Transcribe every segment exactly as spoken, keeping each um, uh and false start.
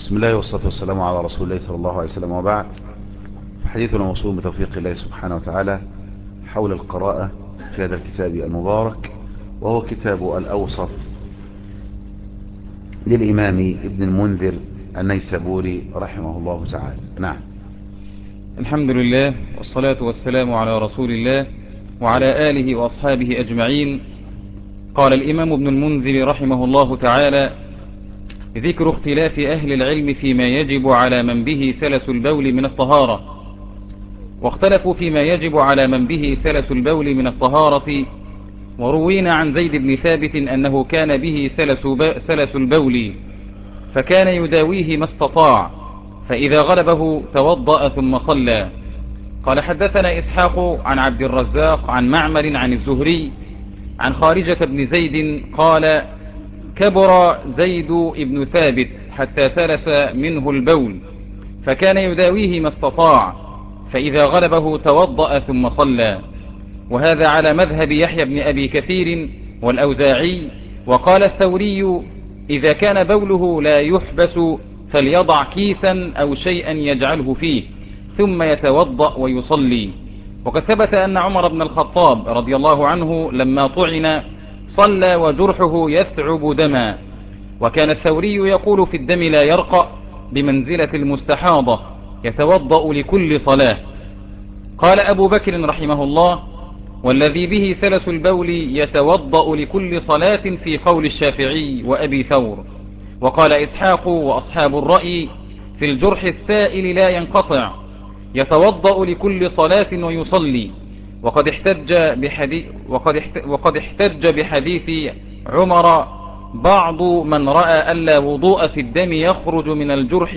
بسم الله والصلاة والسلام على رسول الله صلى الله عليه وسلم، وبعد. حديثنا موصول بتوفيق الله سبحانه وتعالى حول القراءة في هذا الكتاب المبارك، وهو كتاب الأوسط للإمام ابن المنذر النيسابوري رحمه الله تعالى. نعم. الحمد لله والصلاة والسلام على رسول الله وعلى آله وأصحابه أجمعين. قال الإمام ابن المنذر رحمه الله تعالى: ذكر اختلاف أهل العلم فيما يجب على من به سلس البول من الطهارة. واختلفوا فيما يجب على من به سلس البول من الطهارة. وروينا عن زيد بن ثابت أنه كان به سلس, سلس البول فكان يداويه ما استطاع، فإذا غلبه توضأ ثم صلى. قال: حدثنا إسحاق عن عبد الرزاق عن معمر عن الزهري عن خارجة بن زيد قال: كبر زيد بن ثابت حتى سلس منه البول فكان يداويه ما استطاع، فإذا غلبه توضأ ثم صلى. وهذا على مذهب يحيى بن أبي كثير والأوزاعي. وقال الثوري: إذا كان بوله لا يحبس فليضع كيسا أو شيئا يجعله فيه ثم يتوضأ ويصلي. وقد ثبت أن عمر بن الخطاب رضي الله عنه لما طعن صلى وجرحه يثعب دما، وكان الثوري يقول في الدم لا يرقى بمنزلة المستحاضة يتوضأ لكل صلاة. قال أبو بكر رحمه الله: والذي به سلس البول يتوضأ لكل صلاة في قول الشافعي وأبي ثور. وقال إسحاق وأصحاب الرأي في الجرح السائل لا ينقطع يتوضأ لكل صلاة ويصلي. وقد احتج بحديث, وقد احتج وقد احتج بحديث عمر بعض من رأى ألا وضوء في الدم يخرج من الجرح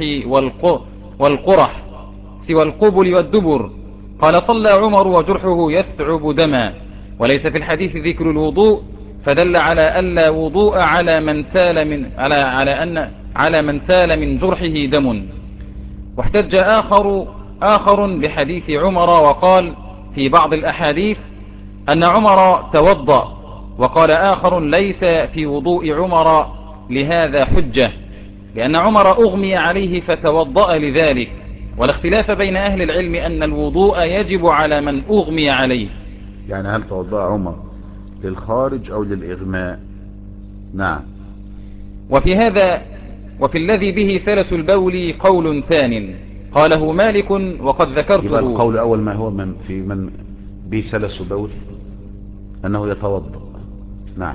والقرح سوى القبل والدبر. قال: صلى عمر وجرحه يثعب دما، وليس في الحديث ذكر الوضوء، فدل على ألا وضوء على من سال من على على أن على من سال من جرحه دم. واحتج آخر آخر بحديث عمر وقال في بعض الأحاديث أن عمر توضأ، وقال آخر ليس في وضوء عمر لهذا حجة، لأن عمر أغمي عليه فتوضأ لذلك. والاختلاف بين أهل العلم أن الوضوء يجب على من أغمي عليه. يعني هل توضأ عمر للخارج أو للإغماء؟ نعم. وفي هذا وفي الذي به سلس البول قول ثان قاله مالك وقد ذكرته. يبقى القول الأول ما هو من في من به سلس البول أنه يتوضأ. نعم.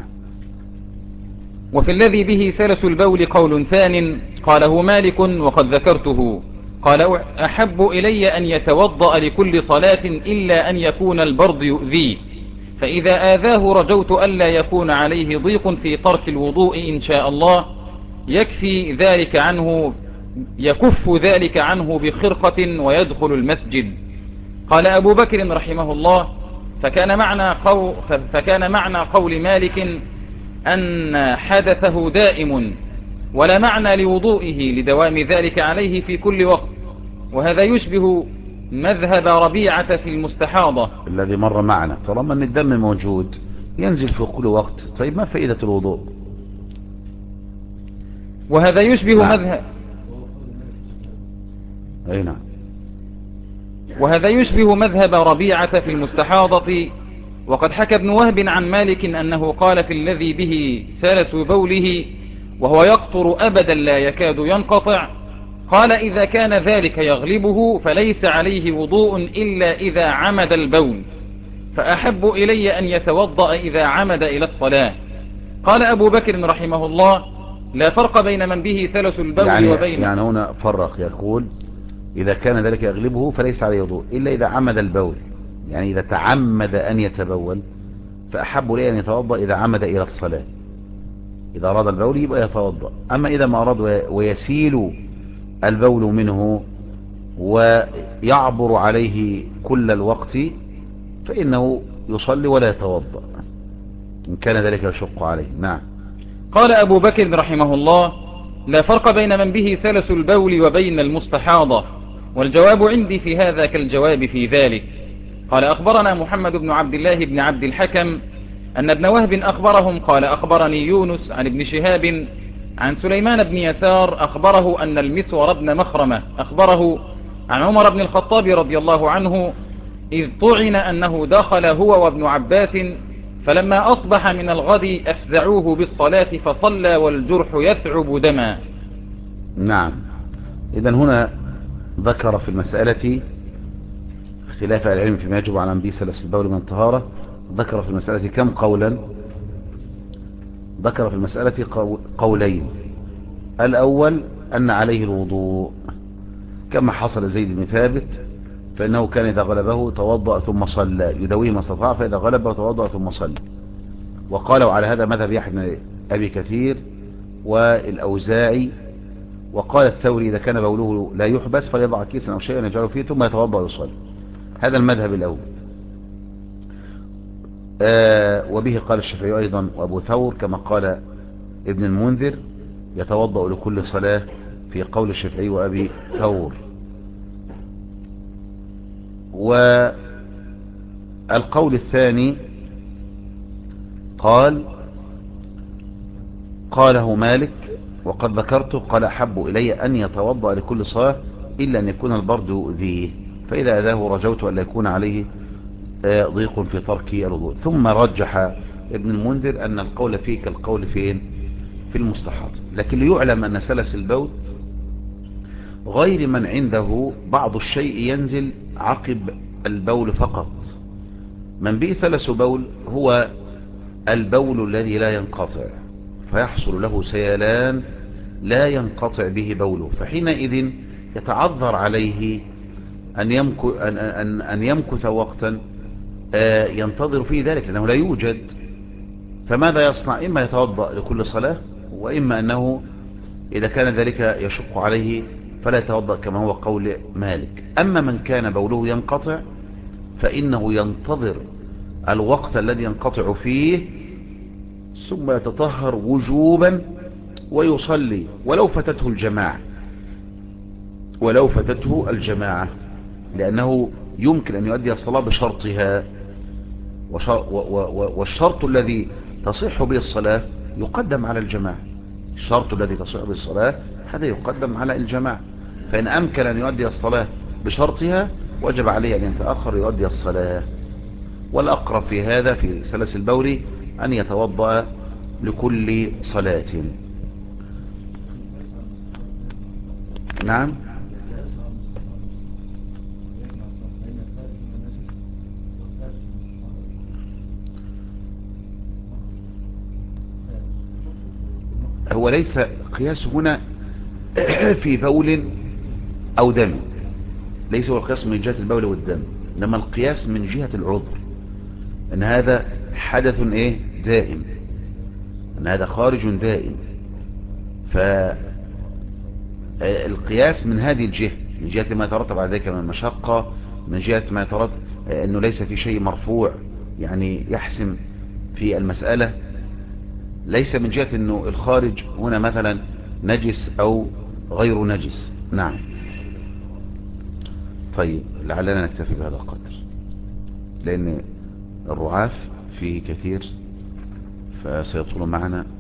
وفي الذي به سلس البول قول ثان قاله مالك وقد ذكرته. قال: أحب إلي أن يتوضأ لكل صلاة إلا أن يكون البرد يؤذيه، فإذا آذاه رجوت ألا يكون عليه ضيق في ترك الوضوء إن شاء الله يكفي ذلك عنه يكف ذلك عنه بخرقة ويدخل المسجد. قال أبو بكر رحمه الله: فكان معنى قول, فكان معنى قول مالك أن حدثه دائم ولا معنى لوضوئه لدوام ذلك عليه في كل وقت. وهذا يشبه مذهب ربيعة في المستحاضة الذي مر معنا. طالما أن الدم موجود ينزل في كل وقت، طيب ما فائدة الوضوء؟ وهذا يشبه نعم. مذهب أي نعم. وهذا يشبه مذهب ربيعة في المستحاضة. وقد حكى ابن وهب عن مالك أنه قال في الذي به سلس بوله وهو يقطر أبدا لا يكاد ينقطع، قال: إذا كان ذلك يغلبه فليس عليه وضوء إلا إذا عمد البول، فأحب إلي أن يتوضأ إذا عمد إلى الصلاة. قال أبو بكر رحمه الله: لا فرق بين من به سلس البول يعني وبين يعني هنا فرق، يقول إذا كان ذلك يغلبه فليس عليه وضوء إلا إذا عمد البول، يعني إذا تعمد أن يتبول فأحب لي أن يتوضأ إذا عمد إلى الصلاة. إذا أراد البول يبقى يتوضأ، أما إذا ما أراد ويسيل البول منه ويعبر عليه كل الوقت فإنه يصلي ولا يتوضأ إن كان ذلك يشق عليه. نعم. قال أبو بكر رحمه الله: لا فرق بين من به سلس البول وبين المستحاضة، والجواب عندي في هذا كالجواب في ذلك. قال: أخبرنا محمد بن عبد الله بن عبد الحكم أن ابن وهب أخبرهم قال: أخبرني يونس عن ابن شهاب عن سليمان بن يسار أخبره أن المسور بن مخرمة أخبره عن عمر بن الخطاب رضي الله عنه إذ طعن أنه دخل هو وابن عباس فلما أصبح من الغد أفزعوه بالصلاة فصلى والجرح يثعب دما. نعم. إذن هنا ذكر في المسألة اختلاف العلم فيما يجب على أنبي سلس البول من طهارة. ذكر في المسألة كم قولا؟ ذكر في المسألة قولين. الأول أن عليه الوضوء كما حصل زيد بن ثابت، فإنه كان إذا غلبه توضأ ثم صلى يدويه ما استطاع، فإذا غلبه توضأ ثم صلى. وقالوا على هذا مذهب يحيى بن أبي كثير والأوزاعي. وقال الثوري إذا كان بوله لا يحبس فليضع كيسا أو شيئا يجعله فيه ثم يتوضأ ويصلي. هذا المذهب الأول. آه وبه قال الشافعي أيضا وأبو ثور كما قال ابن المنذر يتوضأ لكل صلاة في قول الشافعي وأبي ثور. والقول الثاني قال قاله مالك وقد ذكرته قال أحب إلي أن يتوضأ لكل صلاة إلا أن يكون البرد يؤذيه، فإذا أذاه رجوت أن لا يكون عليه ضيق في ترك الوضوء. ثم رجح ابن المنذر أن القول فيه كالقول فين في المستحاض. لكن ليعلم أن سلس البول غير من عنده بعض الشيء ينزل عقب البول فقط. من به سلس بول هو البول الذي لا ينقطع فيحصل له سيلان لا ينقطع به بوله، فحينئذ يتعذر عليه أن يمكث, أن أن أن يمكث وقتا ينتظر فيه ذلك لأنه لا يوجد. فماذا يصنع؟ إما يتوضأ لكل صلاة، وإما أنه إذا كان ذلك يشق عليه فلا يتوضأ كما هو قول مالك. أما من كان بوله ينقطع فإنه ينتظر الوقت الذي ينقطع فيه ثم يتطهر وجوبا ويصلي ولو فتته الجماعة ولو فتته الجماعة لأنه يمكن أن يؤدي الصلاة بشرطها، والشرط الذي تصح به الصلاة يقدم على الجماعة. الشرط الذي تصح به الصلاة هذا يقدم على الجماعة، فإن أمكن أن يؤدي الصلاة بشرطها وجب عليه أن يتأخر يؤدي الصلاة. والأقرب في هذا في سلس البول أن يتوضأ لكل صلاة. نعم. هو ليس قياس هنا في بول أو دم، ليس هو القياس من جهة البول والدم، إنما القياس من جهة العذر، أن هذا حدث إيه دائم، أن هذا خارج دائم. فالقياس من هذه الجهة، من جهة ما يترتب على ذلك من المشقة، من جهة ما يترتب أنه ليس في شيء مرفوع يعني يحسم في المسألة، ليس من جهة أنه الخارج هنا مثلا نجس أو غير نجس. نعم. طيب لعلنا نكتفي بهذا القدر لأن الرعاف فيه كثير فسيطول معنا.